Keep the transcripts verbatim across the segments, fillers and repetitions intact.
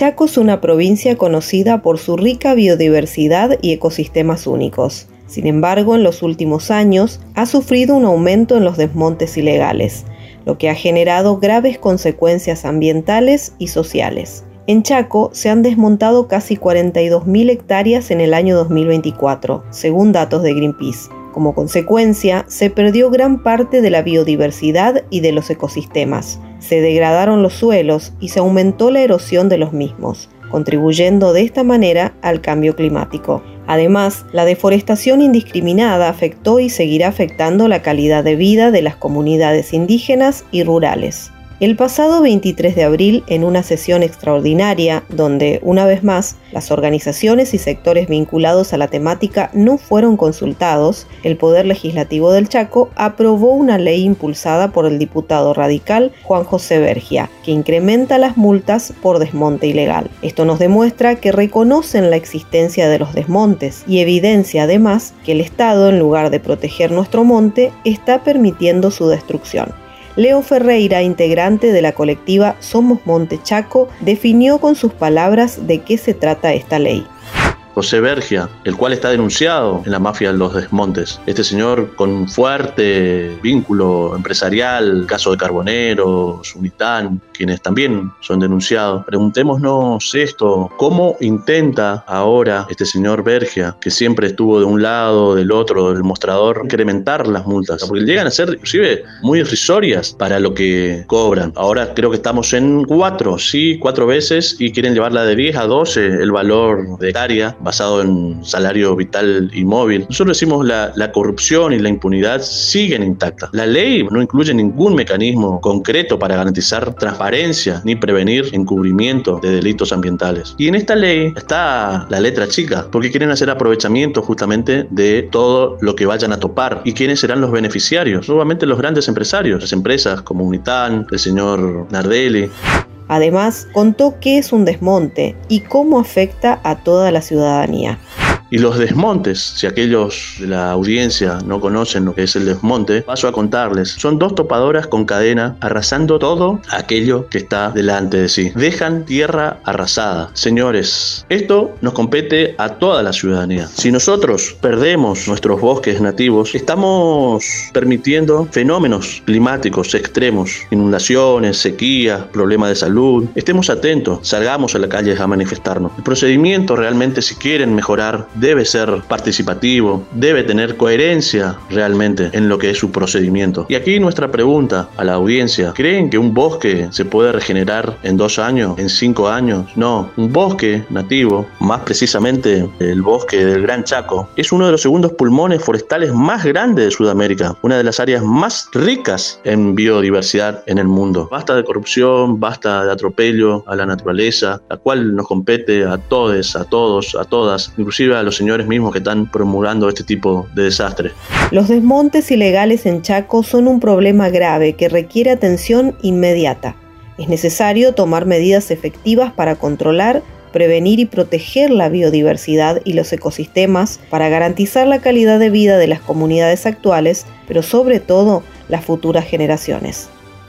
Chaco es una provincia conocida por su rica biodiversidad y ecosistemas únicos. Sin embargo, en los últimos años ha sufrido un aumento en los desmontes ilegales, lo que ha generado graves consecuencias ambientales y sociales. En Chaco se han desmontado casi cuarenta y dos mil hectáreas en el año dos mil veinticuatro, según datos de Greenpeace. Como consecuencia, se perdió gran parte de la biodiversidad y de los ecosistemas. Se degradaron los suelos y se aumentó la erosión de los mismos, contribuyendo de esta manera al cambio climático. Además, la deforestación indiscriminada afectó y seguirá afectando la calidad de vida de las comunidades indígenas y rurales. El pasado veintitrés de abril, en una sesión extraordinaria, donde, una vez más, las organizaciones y sectores vinculados a la temática no fueron consultados, el Poder Legislativo del Chaco aprobó una ley impulsada por el diputado radical Juan José Bergia, que incrementa las multas por desmonte ilegal. Esto nos demuestra que reconocen la existencia de los desmontes y evidencia además que el Estado, en lugar de proteger nuestro monte, está permitiendo su destrucción. Leo Ferreira, integrante de la colectiva Somos Monte Chaco, definió con sus palabras de qué se trata esta ley. José Bergia, el cual está denunciado en la mafia de los desmontes. Este señor con un fuerte vínculo empresarial, caso de Carboneros, Unitán, quienes también son denunciados. Preguntémonos esto, ¿cómo intenta ahora este señor Bergia, que siempre estuvo de un lado, del otro, del mostrador, incrementar las multas? Porque llegan a ser inclusive muy irrisorias para lo que cobran. Ahora creo que estamos en cuatro, sí, cuatro veces, y quieren llevarla de diez a doce el valor de hectárea, basado en salario vital y móvil. Nosotros decimos la, la corrupción y la impunidad siguen intactas. La ley no incluye ningún mecanismo concreto para garantizar transparencia ni prevenir encubrimiento de delitos ambientales. Y en esta ley está la letra chica, porque quieren hacer aprovechamiento justamente de todo lo que vayan a topar. ¿Y quiénes serán los beneficiarios? Nuevamente los grandes empresarios, las empresas como Unitán, el señor Nardelli. Además, contó qué es un desmonte y cómo afecta a toda la ciudadanía. Y los desmontes, si aquellos de la audiencia no conocen lo que es el desmonte, paso a contarles. Son dos topadoras con cadena arrasando todo aquello que está delante de sí. Dejan tierra arrasada. Señores, esto nos compete a toda la ciudadanía. Si nosotros perdemos nuestros bosques nativos, estamos permitiendo fenómenos climáticos extremos, inundaciones, sequías, problemas de salud. Estemos atentos, salgamos a la calle a manifestarnos. El procedimiento realmente, si quieren mejorar, debe ser participativo, debe tener coherencia realmente en lo que es su procedimiento. Y aquí nuestra pregunta a la audiencia: ¿creen que un bosque se puede regenerar en dos años, en cinco años? No, un bosque nativo, más precisamente el bosque del Gran Chaco, es uno de los segundos pulmones forestales más grandes de Sudamérica, una de las áreas más ricas en biodiversidad en el mundo. Basta de corrupción, basta de atropello a la naturaleza, la cual nos compete a todos, a todos, a todas, inclusive a los señores mismos que están promulgando este tipo de desastres. Los desmontes ilegales en Chaco son un problema grave que requiere atención inmediata. Es necesario tomar medidas efectivas para controlar, prevenir y proteger la biodiversidad y los ecosistemas para garantizar la calidad de vida de las comunidades actuales, pero sobre todo las futuras generaciones.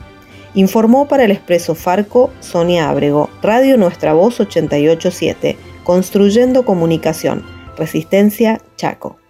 Informó para el Expreso Farco Sonia Ábrego, Radio Nuestra Voz ochenta y ocho punto siete, Construyendo Comunicación. Resistencia Chaco.